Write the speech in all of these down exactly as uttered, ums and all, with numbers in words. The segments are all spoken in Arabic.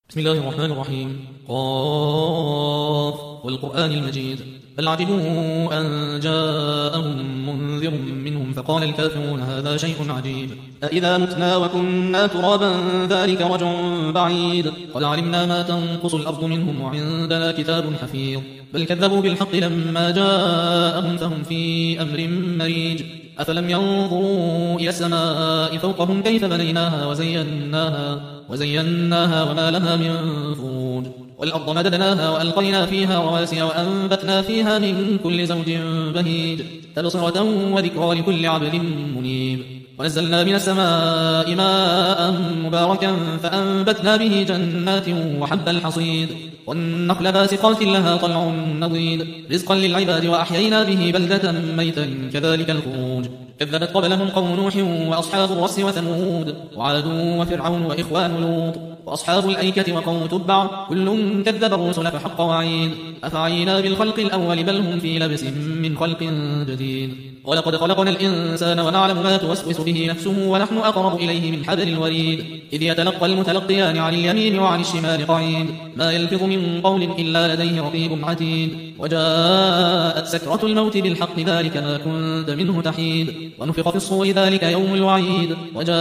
بسم الله الرحمن الرحيم. قاف والقرآن المجيد. بل عجبوا أن جاءهم منذر منهم فقال الكافرون هذا شيء عجيب أإذا متنا وكنا ترابا ذلك رجع بعيد قد علمنا ما تنقص الأرض منهم وعندنا كتاب حفيظ بل كذبوا بالحق لما جاءهم فهم في أمر مريج أفلم ينظروا إلى السماء فوقهم كيف بنيناها وزيناها, وزيناها وما لها من فروج والأرض مددناها وألقينا فيها رواسي وأنبتنا فيها من كل زوج بهيج تبصرة وذكرى لكل عبد منيب ونزلنا من السماء ماء مباركا فأنبتنا به جنات وحب الحصيد والنخل باسقات لها طلع نضيد رزقا للعباد وأحيينا به بلدة ميتا كذلك الخروج كذبت قبلهم قوم نوح وأصحاب الرس وثمود وعاد وفرعون وإخوان لوط وأصحاب الأيكة وقوم تبع كل كذب الرسل فحق وعيد أفعينا بالخلق الأول بل هم في لبس من خلق جديد ولقد خلقنا الإنسان ونعلم ما توسوس به نفسه ونحن أقرب إليه من حبل الوريد إذ يتلقى المتلقيان عن اليمين وعن الشمال قعيد ما يلفظ من قول إلا لديه رقيب عتيد وجاءت سكرة الموت بالحق ذلك ما كنت منه تحيد ونفخ في الصور ذلك يوم الوعيد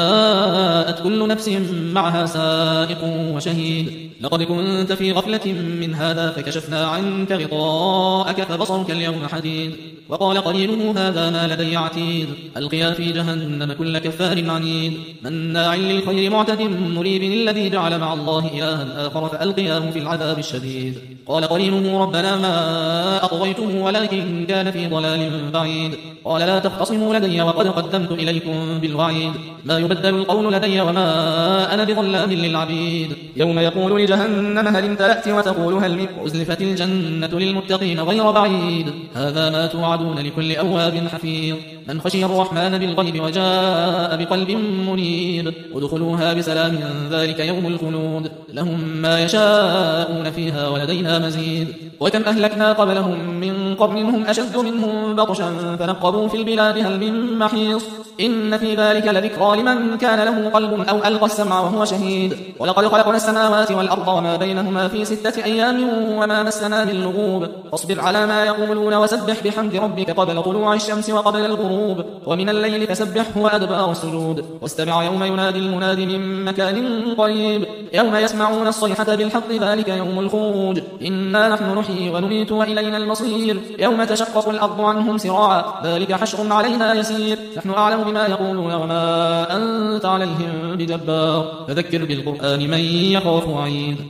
وجاءت كل نفس معها سائق وشهيد لقد كنت في غفلة من هذا فكشفنا عنك غطاءك فبصرك اليوم حديد وقال قرينه هذا ما لدي عتيد ألقيا في جهنم كل كفار عنيد مناع للخير معتد مريب الذي جعل مع الله إلها آخر فألقياه في العذاب الشديد قال قرينه ربنا ما أطغيته ولكن كان في ضلال بعيد قال لا تختصموا لدي وقد قدمت إليكم بالوعيد ما يبدل القول لدي وما أنا بظلام للعبيد يوم يقول لجهنم هل امتلأت وتقول هل من أزلفت الجنة للمتقين غير بعيد هذا ما توعدون لكل أواب حفيظ من خشي الرحمن بالغيب وجاء بقلب منيب ادخلوها بسلام ذلك يوم الخلود لهم ما يشاءون فيها ولدينا مزيد وكم أهلكنا قبلهم من قرن هم أشد منهم بطشا فنقبوا في البلاد هل من محيص إن في ذلك لذكرى لمن كان له قلب أو ألقى السمع وهو شهيد ولقد خلقنا السماوات والأرض وما بينهما في ستة أيام وما مسنا من لغوب فاصبر على ما يقولون وسبح بحمد ربك قبل طلوع الشمس وقبل الغروب ومن الليل فسبحه وأدبار السجود واستمع يوم ينادي المناد من مكان قريب يوم يسمعون الصيحة بالحق ذلك يوم الخروج إنا نحن نحيي ونميت وإلينا المصير يوم تشقق الأرض عنهم سراعا ذلك حشر علينا يسير نحن أعلم بما يقولون وما أنت عليهم بجبار فذكر بالقرآن من يخاف وعيد